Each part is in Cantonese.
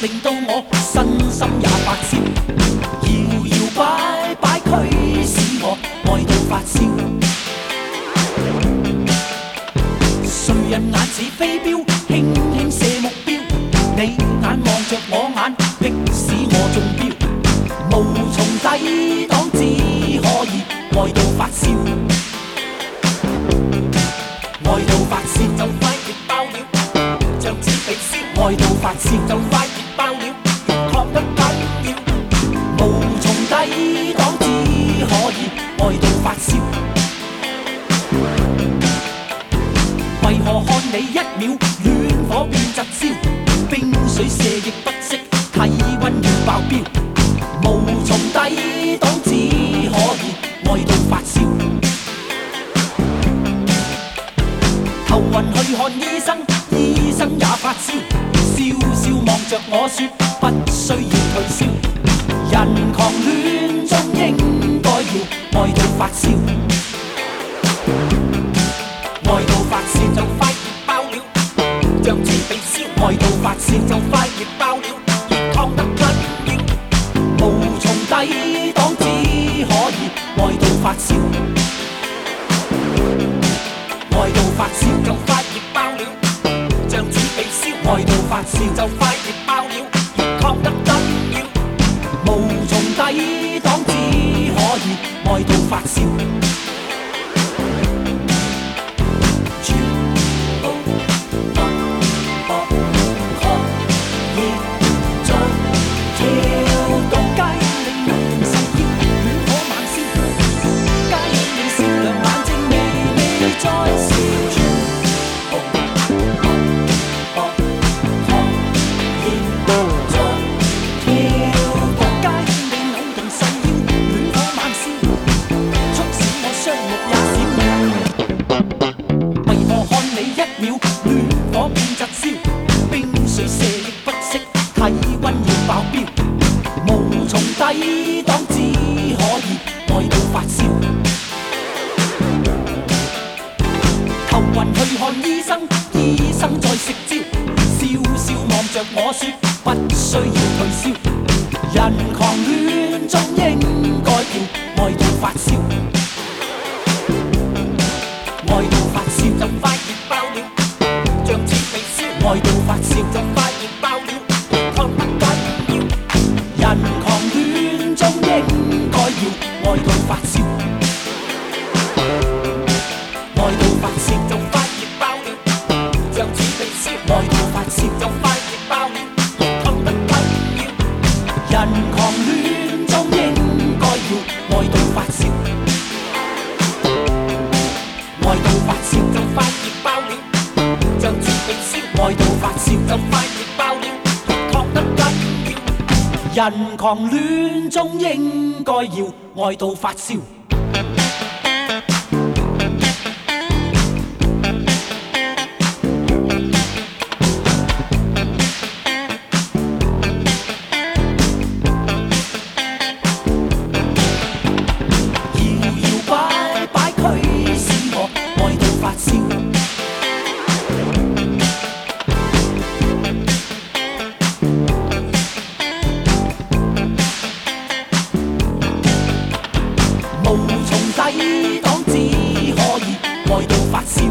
令到我身心也發燒，搖搖擺擺驅使我愛到發燒。誰人眼似飛鏢，輕輕射目標，你眼望着我眼，迫使我中標，無從抵擋，只可以愛到發燒。愛到發燒就快熱爆了，像似被燒。愛到發燒就快熱爆了，熱燙得緊要，無從抵擋，只可以愛到發燒。為何看你一秒戀火變疾燒，冰水瀉亦不息，體溫要爆標，無從抵擋，只可以愛到發燒。頭暈去看醫生，醫生也發燒，笑笑望着我說不需要退燒。人狂戀中應該要愛到發燒，愛到發燒就快熱爆了，像似被燒。愛到發燒就快熱爆了，熱燙得緊要，無從抵擋，只可以愛到發燒。愛到發燒就快熱爆了，像似被燒。愛到發燒就快熱爆了，熱燙得緊要，無從抵擋，只可以愛到發燒。抵擋，只可以愛到發燒。頭暈去看醫生，醫生在食招，笑笑望着我說不需要退燒。人狂戀中應該要愛到發燒，愛到發燒就快熱爆了，像似被燒。愛到發燒就快熱爆了，熱燙得緊要，人狂戀中應該要愛到發燒，愛到發燒就快熱爆了，像似被燒。愛到發燒就快熱爆了，熱燙得緊要，人狂戀中應該要愛到發燒，愛到發燒就快熱爆了，像似被燒。愛到發燒就快熱爆了，熱燙得緊要，人狂戀中應該要愛到發燒。抵擋，只可以愛到發燒，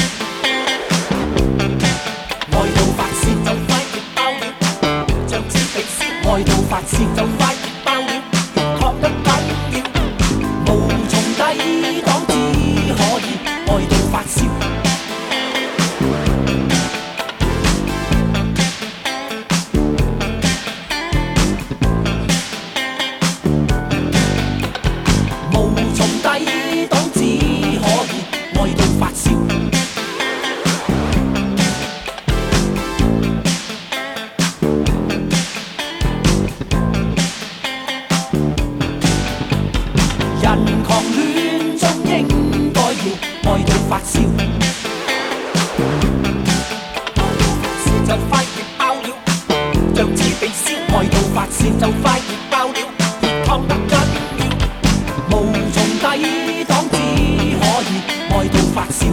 愛到發燒就快熱爆了，像似被燒。愛到發燒就快熱爆了，熱燙得緊要，無從抵擋，只可以愛到發燒。人狂戀中應該要愛到發燒，愛到發燒就快熱爆了，像似被燒。愛到發燒就快熱爆了，熱燙得緊要，無從抵擋，只可以愛到發燒。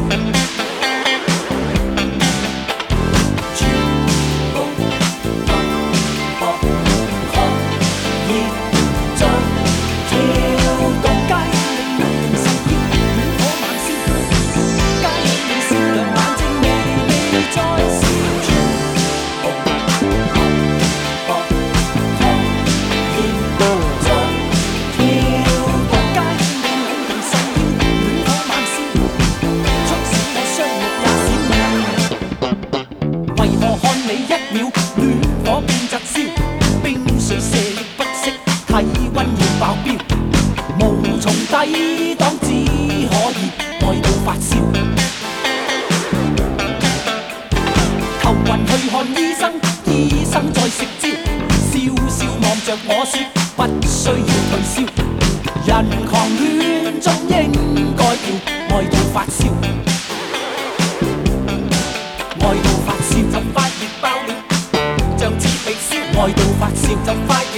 你一秒，暖火變窒燒，冰水瀉亦不息，體溫要爆標，無從抵擋，只可以愛到發燒。頭暈去看醫生，醫生在食招，笑笑望着我說不需要退燒，人狂戀中應該要愛到發燒。愛到發燒就快熱爆了，像似被燒，愛到發燒就快。